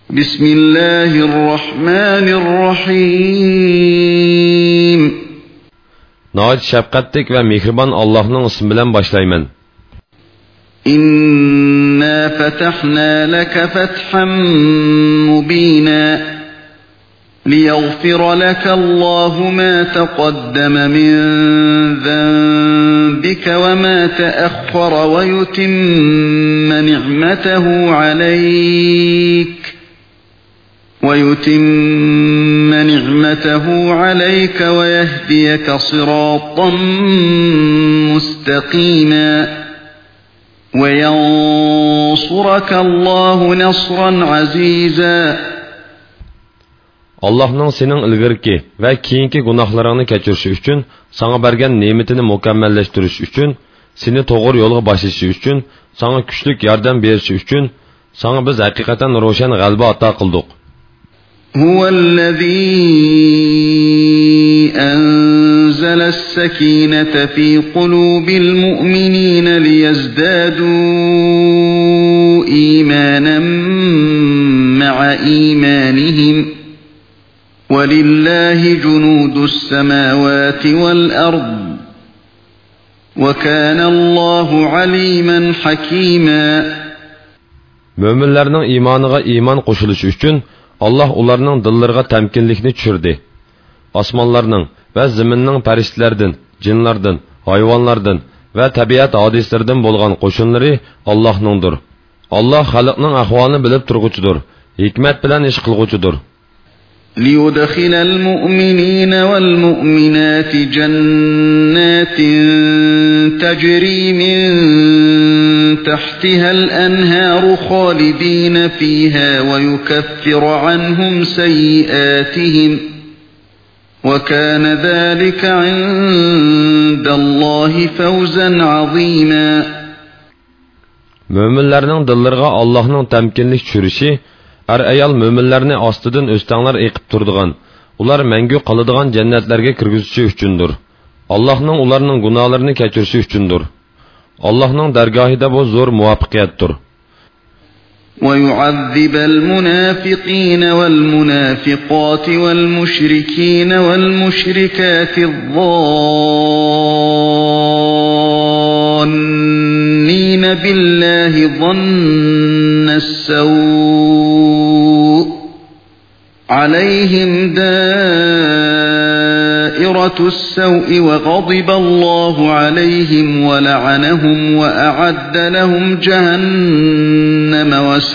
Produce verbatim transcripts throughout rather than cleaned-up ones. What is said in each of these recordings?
بسم الله الرحمن الرحيم نهايت شفقتlik ve mehriban Allah'ın ismiyle başlayman. إنا فتحنا لك فتحا مبينا ليغفر لك الله ما تقدم من ذنبك وما تأخر ويتم نعمته عليك ويتم نعمته عليك ويهديك صراطا مستقيما وينصرك الله نصرا عزيزا. Allah'ın senin ilgirki ve keyinki günahlarını keçirişi üçün, sana bergen nimetini mükemmelleştiriş üçün, seni doğru yolga başlaşı üçün, sana güçlük yardım berişi üçün, sana biz hakikaten roşan galba ata kıldık. هو الذي أنزل السكينة في قلوب المؤمنين ليزدادوا إيمانا مع إيمانهم ولله جنود السماوات والأرض وكان الله عليما حكيما. Müminlerinin imanıga iman koşuluşu üçün Allah ularning dillariga tamkinlikni tushirdi. Osmonlarning va zaminning farishtalardan, jinlardan, hayvonlardan va tabiat hodislaridan bo'lgan qo'shinlari Allohningdir. Alloh xalqning ahvolini bilib turg'uchidir, hikmat bilan ish qilg'uchidir. ليدخل المؤمنين والمؤمنات جنات تجري من تحتها الأنهار خالدين فيها ويكفر عنهم سيئاتهم وكان ذلك عند الله فوزا عظيما. Müminlerning dillariga Allohning tamkinlik tushirishi er ayol müminlarni ostidan o'stanglar eqib turdigan, ular mangu qoladigan jannatlarga kirgizishi uchundir. Allohning ularning gunohlarini kechirishi uchundir. Allohning dargohida bu zo'r muvaffaqiyatdir. ويعذب المنافقين والمنافقات والمشركين والمشركات الظانين بالله ظن السوء عليهم دائرة السوء وغضب الله عليهم ولعنهم وأعد لهم جهنم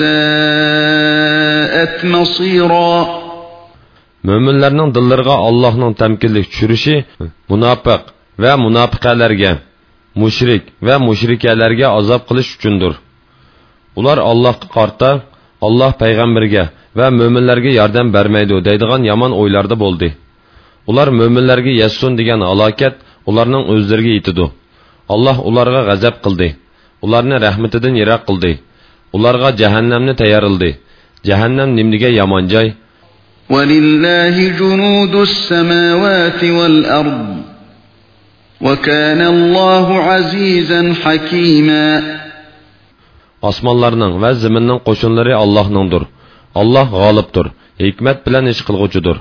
وساءت مصيرا. Müminlerning dillariga Allohning tamkinlik tushirishi munofiq va munofiqalarga, mushrik va mushrikalarga azob qilish uchundir. Ular Allohga qarta, Alloh payg'ambarga va mu'minlarga yordam bermaydi deydigan yomon o'ylarda bo'ldi. Ular mu'minlarga yassun degan halokat ularning o'zlariga yetidi. Alloh ularga g'azab qildi. Ularni rahmatidan yiroq qildi. Ularga jahannamni tayyorladi. Jahannam nimliga yomon joy. وَلِلَّهِ جُنُودُ السَّمَاوَاتِ وَالْأَرْضِ وَكَانَ اللَّهُ عَزِيزًا حَكِيمًا. Osmonlarning va zaminning qo'shinlari Allohningdir. Alloh g'olibdir, hikmat bilan ish qilg'uchidir.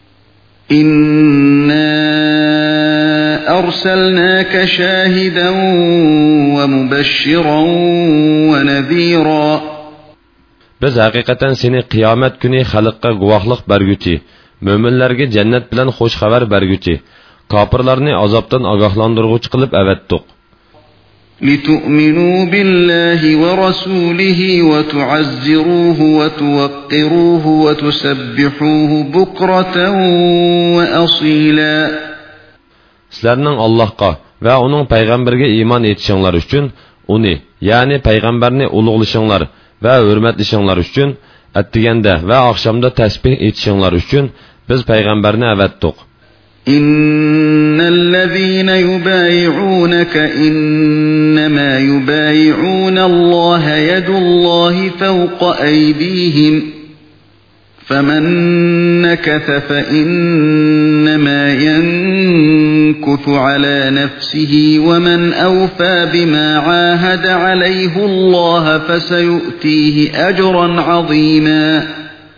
إِنَّا أَرْسَلْنَاكَ شَاهِدًا وَمُبَشِّرًا وَنَذِيرًا. Biz haqiqatan seni qiyomat kuni xalqqa guvohlik berguchi, mo'minlarga jannat bilan xush xabar berguchi, kofirlarni azobdan ogohlantiruvchi qilib avatdiq. لِتُؤْمِنُوا بِاللَّهِ وَرَسُولِهِ وَتُعَزِّرُوهُ وَتُوَقِّرُوهُ وَتُسَبِّحُوهُ بُكْرَةً وَأَصِيلًا. Sizlarning Allohga va uning payg'ambariga iymon etishinglar uchun, uni, ya'ni payg'ambarni ulug'lashinglar va hurmatlashinglar uchun, attiganda va oqshomda tasbih etishinglar uchun biz payg'ambarni avatdiq. إن الذين يبايعونك إنما يبايعون الله يد الله فوق أيديهم فمن نكث فإنما ينكث على نفسه ومن أوفى بما عاهد عليه الله فسيؤتيه أجرا عظيما.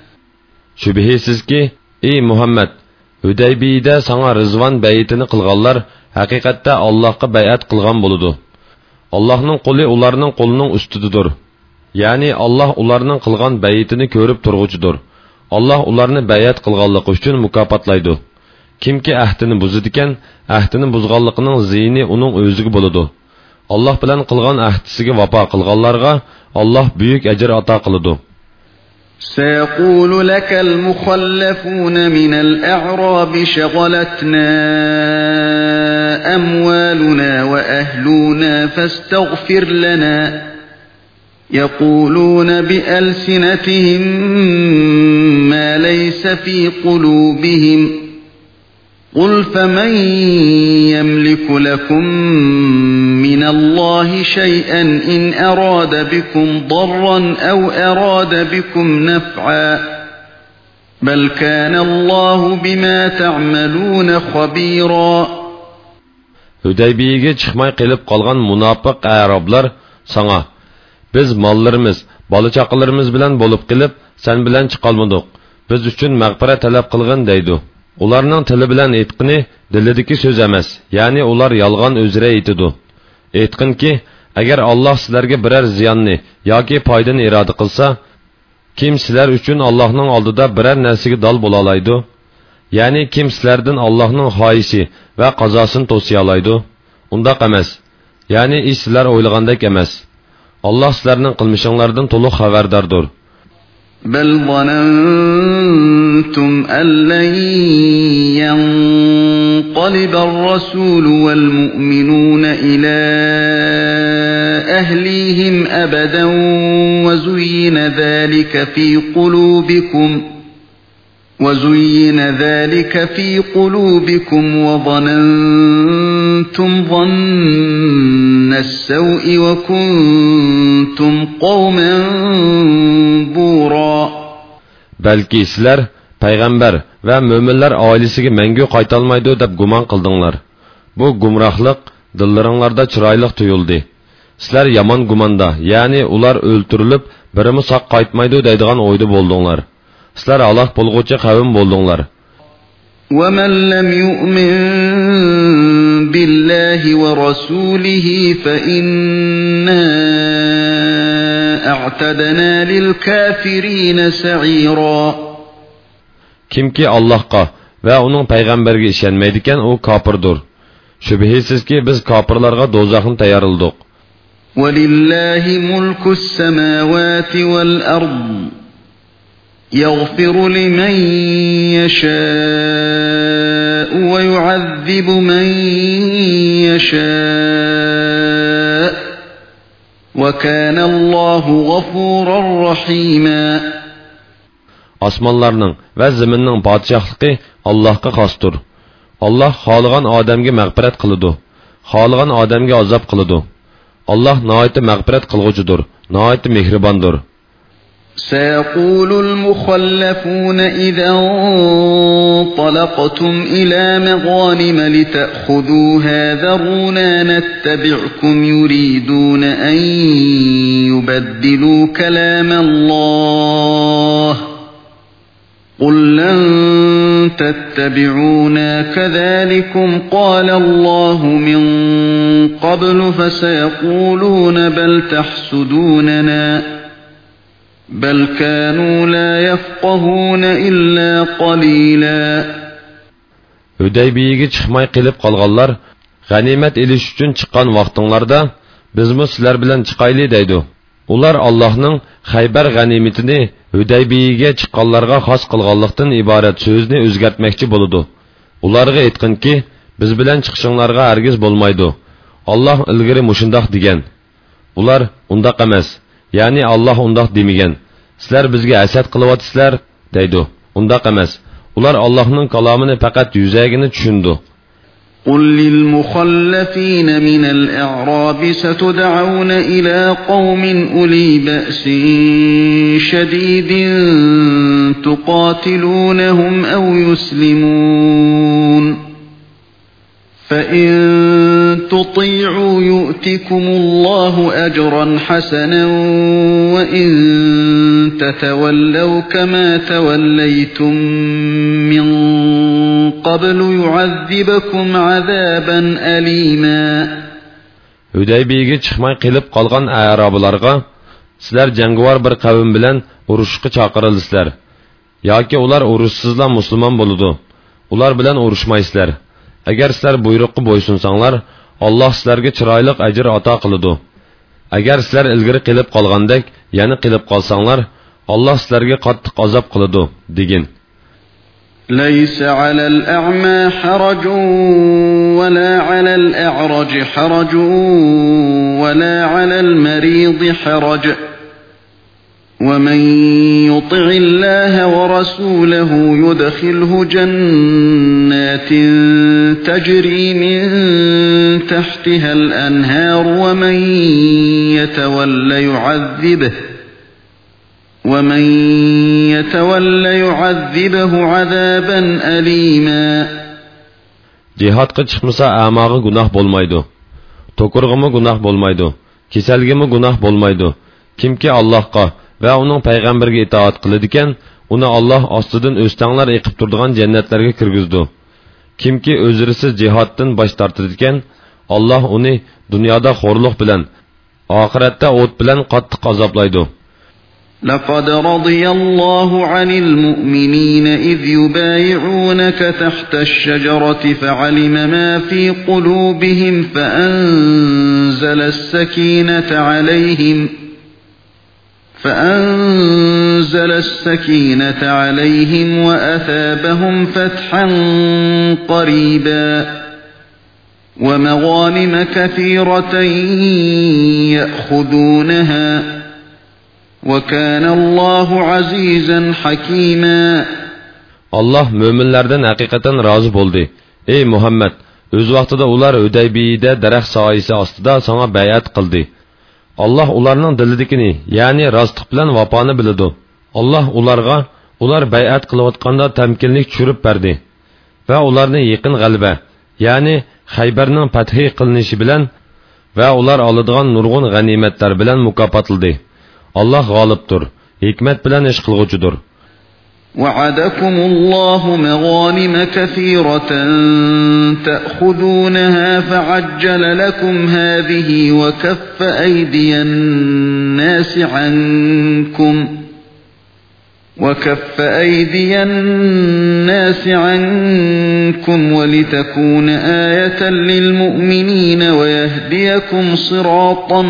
Shubhisizki, ey Muhammad, Hudaybiyada sana Rizvan bay'atini qilganlar haqiqatda Allohga bay'at qilgan bo'ladi. Allohning qo'li ularning qo'lining ustidadir. Ya'ni Alloh ularning qilgan bay'atini ko'rib turg'uchidir. Alloh ularni bay'at qilganligi uchun mukofotlaydi. Kimki ahdini buzadigan, ahdini buzganligining ziyni uning o'ziga bo'ladi. Alloh bilan qilgan ahdisiga vafo qilganlarga Alloh buyuk ajr ato qiladi. سيقول لك المخلفون من الأعراب شغلتنا أموالنا وأهلنا فاستغفر لنا يقولون بألسنتهم ما ليس في قلوبهم قل فمن يملك لكم من الله شيئا إن أراد بكم ضرا أو أراد بكم نفعا بل كان الله بما تعملون خبيرا. Hudaybiye'ge çıkmay qilib qolgan munofiq arablar sana biz mallarimiz, bola chaqalarimiz bilan bo'lib qilib sen bilan chiqolmadik. Biz uchun mag'firat talab qilgin deydi. Ularning tili bilan aytqini dilidagi so'z emas, ya'ni ular yolg'on o'zira aytidi. Aytqinki, agar Alloh sizlarga biror ziyonni yoki foydani iroda qilsa, kim sizlar uchun Allohning oldida biror narsaga dol bo'la oladi? Ya'ni kim sizlardan Allohning xohishi va qazosini to'siya oladi? Undaq emas. Ya'ni ish sizlar o'ylagandek emas. Alloh sizlarning qilmishinglardan to'liq xabardordir. بل ظننتم أن لن ينقلب الرسول والمؤمنون إلى أهليهم أبدا وزين ذلك في قلوبكم وزين ذلك في قلوبكم وظننتم ظن السوء وكنتم قوما بورا. Belki sizler peygamber ve müminler ailesiga mengu qaytalmaydı deb gumon qildinglar. Bu gumrohlik dillaringlarda chiroyli tuyuldi. Sizler yomon gumanda, ya'ni ular o'ltirilib birimi saq qaytmaydi deydigan o'yda bo'ldinglar. Sizler halok bo'lg'uchi qavm bo'ldinglar. وَمَنْ لَمْ يُؤْمِنْ بِاللَّهِ وَرَسُولِهِ فَإِنَّا أَعْتَدْنَا لِلْكَافِرِينَ سَعِيرًا. Kimki Allah'a ve onun peygamberge işenmeydiken o kafirdir. Şüphesiz ki biz kafirlarga dozaxını tayarıldık. وَلِلَّهِ مُلْكُ السَّمَاوَاتِ وَالْأَرْضِ يَغْفِرُ لِمَنْ يَشَاءُ وَيُعَذِّبُ مَنْ يَشَاءُ وَكَانَ اللّٰهُ غَفُورًا رَحِيمًا. Asmanlarning ve ziminning padişahlığı Allah'a xosdir. Allah xoligan odamga mag'firat qiladi, xoligan odamga azob qiladi. Allah nihoyatda mag'firat qilg'uchidir, nihoyatda mehribondir. سيقول المخلفون إذا انطلقتم إلى مغانم لتأخذوها ذرونا نتبعكم يريدون أن يبدلوا كلام الله قل لن تتبعونا كذلكم قال الله من قبل فسيقولون بل تحسدوننا بل كانوا لا يفقهون إلا قليلا. Hudaybiye'ge chiqmay qilib qolganlar g'animat elish uchun chiqqan vaqtinglarda bizmi sizlar bilan chiqayli deydi. Ular Allohning Xaybar g'animatini Hudaybiye'ge chiqqanlarga xos qilganlikdan iborat so'zni o'zgartmoqchi bo'ladi. Ularga aytqinki, biz bilan chiqishinglarga hargiz bo'lmaydi. Alloh ilgari mushundoq degan. Ular undaq emas. Ya'ni Allah undaq demagan. Sizlar bizga hasad qilyapsizlar deydi. Undaq emas. Ular Allohning kalomini faqat yuzagini tushundi. قل للمخلفين من الأعراب ستدعون إلى قوم أولي بأس شديد تقاتلونهم أو يسلمون فإن تطيعوا يؤتكم الله أجرا حسنا وإن تتولوا كما توليتم من قبل يعذبكم عذابا أليما. Hudaybiyaga chiqmay qilib qolgan Arablarga sizlar jangovar bir qavm bilan urushga chaqirildinglar yoki ular urushsizlar musulmon bo'ladi. Ular bilan urushmaysizlar. Agar sizlar buyruqqa bo'ysunsanglar, Alloh sizlarga chiroyli ajr ato qiladi. Agar sizlar ilgari qilib qolgandek, yana qilib qolsanglar, Alloh sizlarga qattiq azob qiladi degin. ليس على الأعمى حرج ولا على الأعرج حرج ولا على المريض حرج ومن يطع الله ورسوله يدخله جنات تجري من تحتها الأنهار ومن يتولى يعذبه ومن يتولى يعذبه عذابا أليما. Cihatga chiqmasa amağı günah bolmaydı. Tokurğımı günah bolmaydı. Keselgimi günah bolmaydı. Kimki Allah'a ve onun peygamberge itaat kılıdiken, onu Allah astıdın östanglar eqib turduğan cennetlerge kirgizdi. Kimki özürsiz cihattan baş tartırdiken, Allah onu dünyada xorluq bilen, ahirette o't bilen qattiq azaplaydı. لقد رضي الله عن المؤمنين إذ يبايعونك تحت الشجرة فعلم ما في قلوبهم فأنزل السكينة عليهم فأنزل السكينة عليهم وأثابهم فتحا قريبا ومغانم كثيرة يأخذونها وَكَانَ اللّٰهُ عَز۪يزًا حَك۪يمًا. Allah müminlerden hakikaten razı oldu. Ey Muhammed! Öz vaxtida ular Hudaybiye'de derek sayisi astıda sana bayat kıldı. Allah ularının dilidikini, yani rastlık bilen vapani bilidu. Allah ularga, ular bayat kılıvatkanda temkinlik çürüp verdi. Ve ularını yakın galbe, yani Hayber'nin fethi kılınışı bilen ve ular alıdığan nurgun ganimetler bilen mukapatıldı. Allah g'olibdir, hikmet bilan ish qilg'uchidir. وعدكم الله مغانم كثيرة تأخذونها فعجل لكم هذه وكف أيدي الناس عنكم وكف أيدي الناس عنكم ولتكون آية للمؤمنين ويهديكم صراطا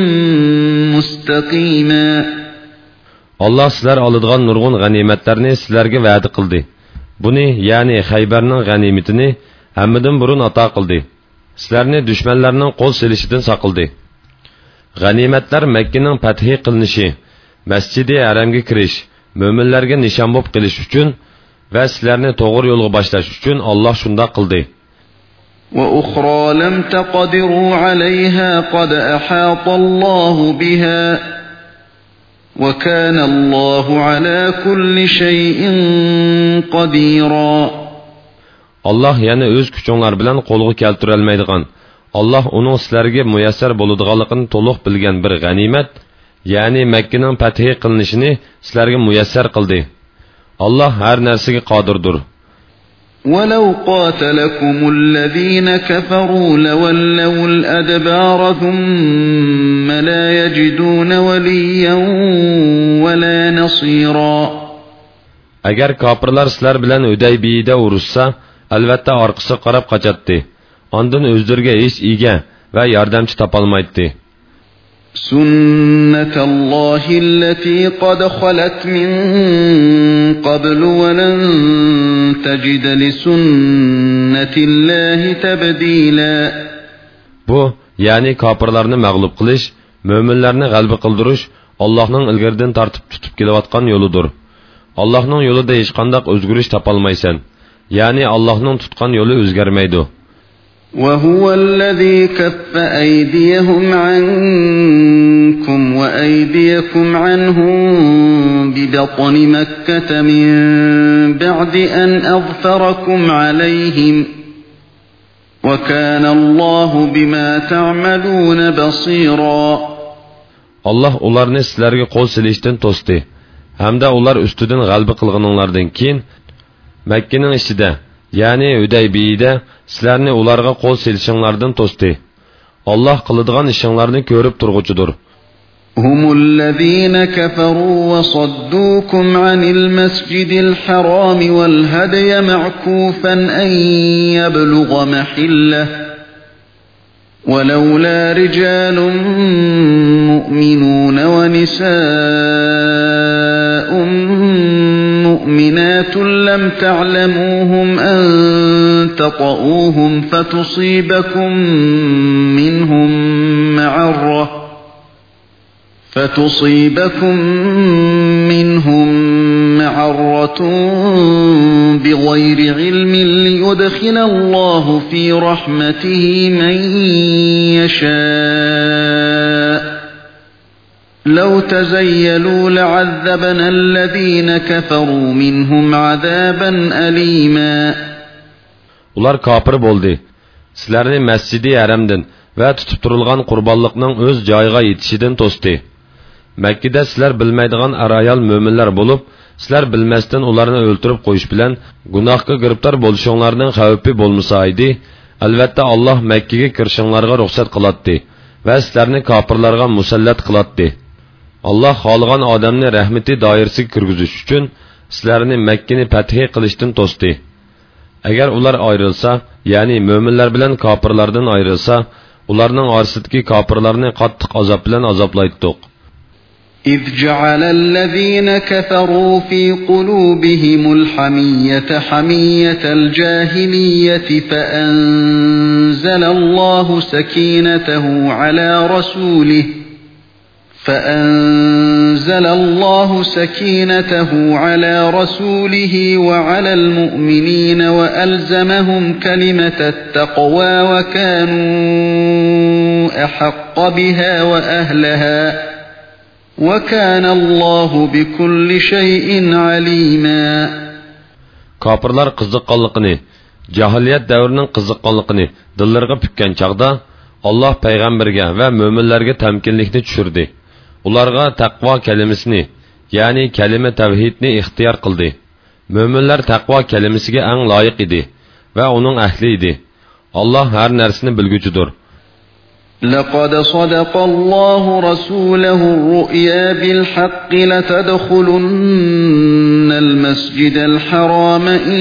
مستقيما. Allah sizler alıdığan nurgun ganimetlerini sizlerge vaadi kıldı. Bunu yani Hayber'nin ganimetini hemmeden burun ata kıldı. Sizlerini düşmanlarının kol silişidin sakıldı. Ganimetler Mekke'nin fethi kılınışı, Mescid-i Haramga kirish, müminlerge nişan bop qilish uchun ve sizlerini doğru yolga başlash uchun Allah şunda kıldı. وَأُخْرَى لَمْ تَقْدِرُوا عَلَيْهَا قَدْ أَحَاطَ اللّٰهُ بِهَا وَكَانَ اللّٰهُ عَلَى كُلِّ شَيْءٍ قَدِيرًا. Allah yani öz küçüңlar bilen kolgu keltirelmeydigan, Allah onun sizlerge müyesser boluduğalıqını toluq bilgen bir ganimet, yani Mekke'nin fethi kılınışını sizlerge müyesser kıldı. Allah her nersige qadirdir. وَلَوْ قَاتَلَكُمُ الَّذ۪ينَ كَفَرُوا لَوَلَّوُا الْأَدْبَارَ ثُمَّ لَا يَجِدُونَ وَلِيًّا وَلَا نَصِيرًا. Eğer kapırlar sizler bilen Hudaybiye'de uruşsa, elbette arkası qarab qaçatdı. Ondan özlerge hiç ige ve yardımcı tapalmaydı. سُنَّةَ اللّٰهِ الَّتِي قَدْ خَلَتْ مِنْ قَبْلُ وَلَنْ تَجِدَ لِسُنَّةِ اللّٰهِ تَبْد۪يلًا. Bu, yani kapırlarını mağlup kılış, müminlerini galbi kıldırış, Allah'ın ilgerden tartıp tutup gelivatkan yoludur. Allah'ın yolu da hiç kandak özgürüş tapalmaysan. Yani Allah'ın tutkan yolu özgermeydi. وَهُوَ الَّذ۪ي كَفَّ أَيْدِيَهُمْ عَنْكُمْ وَأَيْدِيَكُمْ عَنْهُمْ بِبَطْنِ مَكَّةَ مِنْ بَعْدِ أَنْ أَظْفَرَكُمْ عَلَيْهِمْ وَكَانَ اللّٰهُ بِمَا تَعْمَلُونَ بَصِيرًا. Allah ularni sizlarga qo'l silishdan to'sdi. Hamda ular ustidan g'alaba qilganinglardan keyin Makkaning ichida, ya'ni Hudaybiyada sizlarni ularga qo'l silishinglardan to'sdi. Allah qiladigan ishinglarni ko'rib turg'uchidir. هم الذين كفروا وصدوكم عن المسجد الحرام والهدي معكوفا أن يبلغ محله ولولا رجال مؤمنون ونساء مؤمنات لم تعلموهم أن تطؤوهم فتصيبكم منهم معرة فتصيبكم منهم معرة بغير علم ليدخل الله في رحمته من يشاء لو تزيلوا لعذبنا الذين كفروا منهم عذابا أليما. Ular kafir bo'ldi. Sizlarni Masjidi Haramdan va tutib turilgan qurbonlikning o'z joyiga yetishidan to'sdi. Makkada sizlar bilmaydigan arayal mo'minlar bo'lib, sizlar bilmasdan ularni o'ltirib qo'yish bilan gunohga giribtor bo'lishinglarning xavfi bo'lmasa edi, albatta Alloh Makkaga kirishinglarga ruxsat qiladi va sizlarni kofirlarga musallat qiladi. Alloh xohlagan odamni rahmati doirasiga kirgizish uchun sizlarni Makkani fath qilishdan to'sdi. Agar ular ayrilsa, ya'ni mo'minlar bilan kofirlardan ayrilsa, ularning orasidagi kofirlarni qattiq azob bilan azoblaydiq. إذ جعل الذين كفروا في قلوبهم الحمية حمية الجاهلية فأنزل الله سكينته على رسوله فأنزل الله سكينته على رسوله وعلى المؤمنين وألزمهم كلمة التقوى وكانوا أحق بها وأهلها وَكَانَ اللّٰهُ بِكُلِّ شَيْءٍ عَلِيمًا. Kafirlar qiziqqanligini, jahiliyat davrinin qiziqqanligini dillarga pükkan chaqda Allah payg'ambarga va mo'minlarga tamkinlikni tushirdi. Ularga taqvo kalimasini, ya'ni kalima tavhidni ixtiyor qildi. Mo'minlar taqvo kalimasiga eng loyiq edi va uning ahli edi. Allah har narsani bilguchidir. لقد صدق الله رسوله الرؤيا بالحق لتدخلن المسجد الحرام إن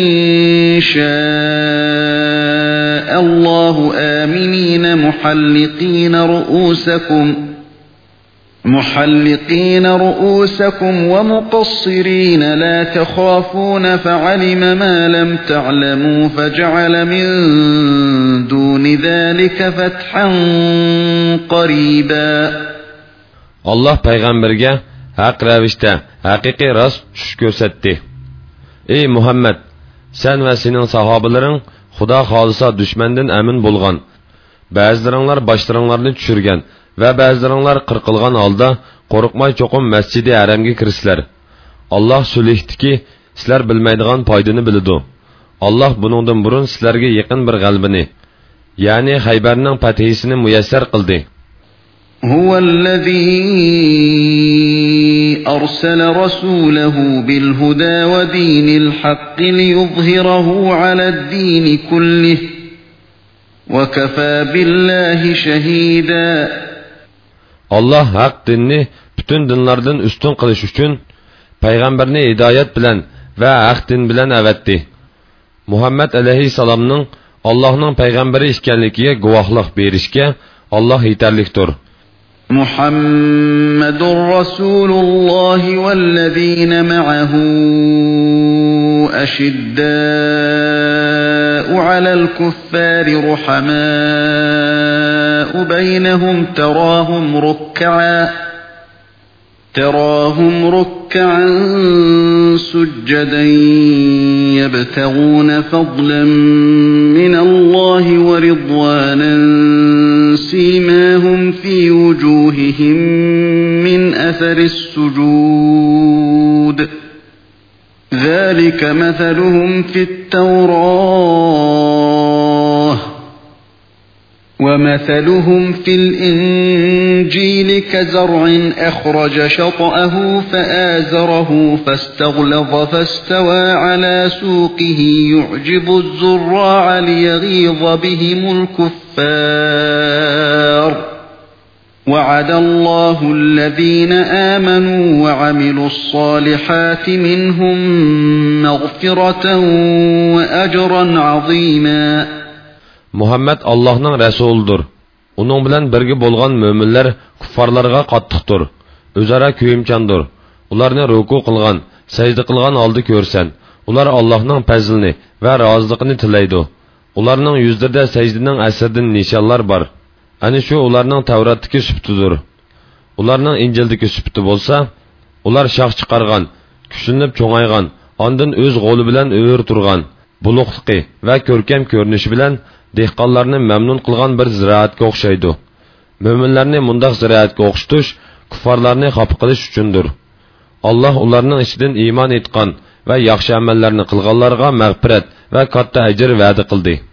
شاء الله آمنين محلقين رؤوسكم محلقين رؤوسكم ومقصرين لا تخافون فعلم ما لم تعلموا فجعل من دون ذلك فتحا قريبا. Allah payg'ambarga haq ravishda haqiqiy rost tush ko'rsatdi. Ey Muhammad, sen va sening sahobalaring Xudo xolisa dushmandan amin bo'lgan. Ba'zilaringlar boshlaringlarni tushirgan va ba'zilaringlar qirqilgan holda qo'rqmay cho'qim Masjidi Haramga kirsizlar. Allah sulhdiki, sizlar bilmaydigan foydani biladi. Allah buningdan burun sizlarga yaqin bir g'albini, ya'ni Xaybarning fathisini muyassar qildi. هو الذي أرسل رسوله بالهدى ودين الحق ليظهره على الدين كله وكفى بالله شهيدا. Allah haq dinni bütün dinlardan üstün qilish uchun payg'ambarni hidoyat bilan va haq din bilan avatdi. Muhammad alayhisalomning Allohning payg'ambari ekanligiga guvohlik berishga Allah yetarlikdir. محمد رسول الله والذين معه أشداء على الكفار رحماء بينهم تراهم ركعا تراهم ركعا سجدا يبتغون فضلا من الله ورضوانا سيماهم في وجوههم من أثر السجود ذلك مثلهم في التوراة وَمَثَلُهُمْ فِي الْإِنْجِيلِ كَزَرْعٍ أَخْرَجَ شَطْأَهُ فَآزَرَهُ فَاسْتَغْلَظَ فَاسْتَوَى عَلَى سُوقِهِ يُعْجِبُ الزُّرَّاعَ لِيَغِيظَ بِهِمُ الْكُفَّارَ وَعَدَ اللَّهُ الَّذِينَ آمَنُوا وَعَمِلُوا الصَّالِحَاتِ مِنْهُمْ مَغْفِرَةً وَأَجْرًا عَظِيمًا. Muhammed Allah'ның rəsulidir. Onun bilan birga bo'lgan müminlər kuffarlarga qattiqdir. Özara köyümçandır. Ularni ruku qilgan, sajda qilgan holda ko'rsan. Ular Allah'ның fazlini va roziligini tilaydi. Ularning yuzlarida sajdaning asrdan nishonlar bor. Ani shu ularning Tavratdagi sifatidir. Ularning Injildagi sifati bo'lsa, ular shox chiqargan, kuchlanib cho'ngaygan, ondan o'z qo'li bilan o'yir turgan, buluqligi va ko'rkam ko'rinishi bilan dehqonlarni mamnun qilgan bir ziroatga o'xshaydi. Mo'minlarni mundaq ziroatga o'xshatish kuffarlarni xafa qilish uchundir. Alloh ularning ichidan iymon etgan va yaxshi amallarni qilganlarga mag'firat va katta ajr va'da qildi.